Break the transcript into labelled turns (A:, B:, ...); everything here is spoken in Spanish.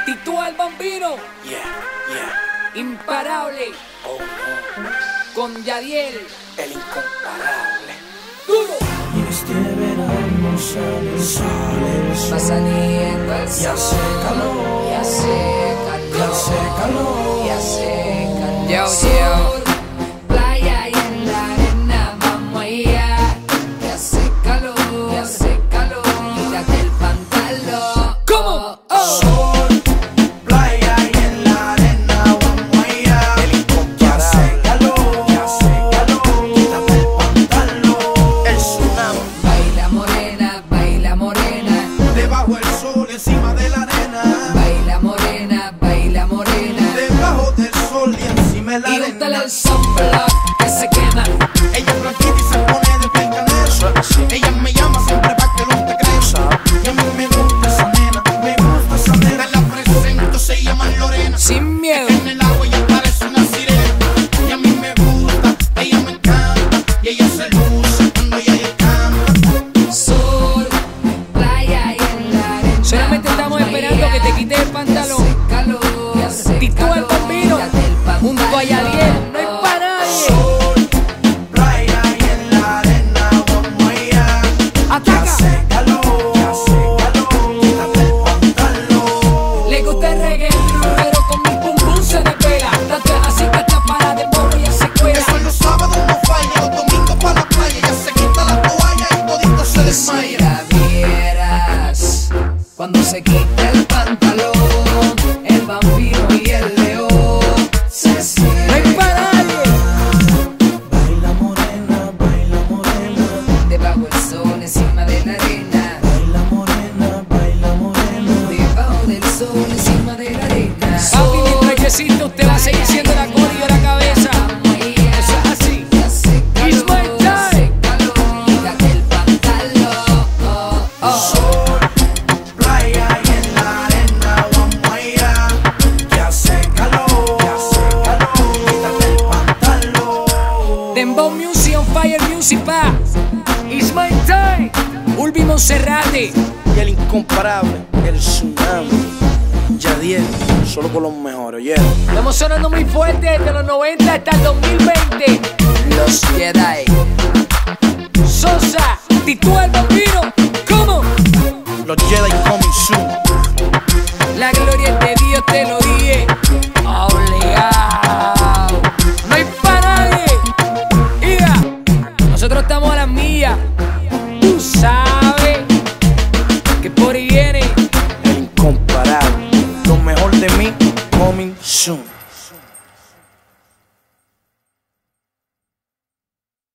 A: Tito el Bambino, imparable, con Yadiel,
B: el incomparable.
A: duro.
C: Y este verano sale el sol,
A: Va saliendo el
C: y hace
A: sol,
C: calor,
A: y hace calor,
C: y hace calor,
A: y hace calor.
B: Yo,
A: Sol, playa y en la arena vamos allá. Y hace calor, y hace calor. Quítate el pantalón. ¿Cómo?
C: sol, playa y en la arena vamos allá.
B: el
C: Y hace
B: incomparable.
C: calor, quítate el pantalón. El tsunami,
A: Baila morena,
C: debajo el sol, encima de la arena.
A: baila morena.
C: Debajo del sol y encima de la
A: Y
C: arena.
A: úntale el sunblock que se quema.
C: Ella es blanquita y se pone de piel canela. Ella me llama siempre pa' que no te creas. Y a mí me gusta esa nena, me gusta esa nena. Te la presento, se llama Lorena.
A: Sin miedo.
C: En el agua ella parece una sirena. Y a mí me gusta, ella me encanta. Y ella se luce cuando ella canta.
A: Sol, playa y en la arena.
B: Solamente estamos esperando que te quites el pantalón.
A: Hace calor, y hace
B: Tito el
A: calor.
B: Bambino,
A: Quítate el pantalón.
B: junto a Yadiel, no hay pa' nadie.
C: Sol, playa y en la arena vamos allá.
B: Ataca.
C: Hace calor, quítate el pantalón.
A: Le gusta el reggaetón, pero con mi pum pum se despega. Tanto es así que está para de morro y hace cuela.
C: Eso los sábados no falla, los domingos pa' la playa. Ella se quita la toalla y todito se desmaya.
A: Si la vieras cuando se quita el pantalón, el vampiro y el león se
B: No hay
A: cierran
B: pa' nadie.
C: Baila morena,
A: debajo del sol, encima de la arena.
C: baila morena.
A: Debajo del sol, encima de la arena.
B: Papi, mientras yo existo, usted va a seguir siendo la coreo de la cabeza. Eso es así. It's my time.
A: Quítate el pantalón.
C: Sol, playa y en la arena vamos allá. Que hace calor, quítate el pantalón.
B: Dembow Music on Fire Music, pa. It's my time. Ulvi Monserrate.
D: Y el incomparable, el tsunami. Yadiel, solo con los mejores, ¿oyeron?
B: Estamos sonando muy fuerte desde los 90 hasta el 2020.
A: Los Jedi.
B: Sosa, Tito el Bambino. ¿Cómo?
D: Los Jedi coming soon.
B: La gloria es de Dios, te lo dije. Obligado. No hay pa' nadie. Iga, nosotros estamos a las millas. Tú sabes que por ahí viene.
D: El incomparable. Lo mejor de mí coming soon.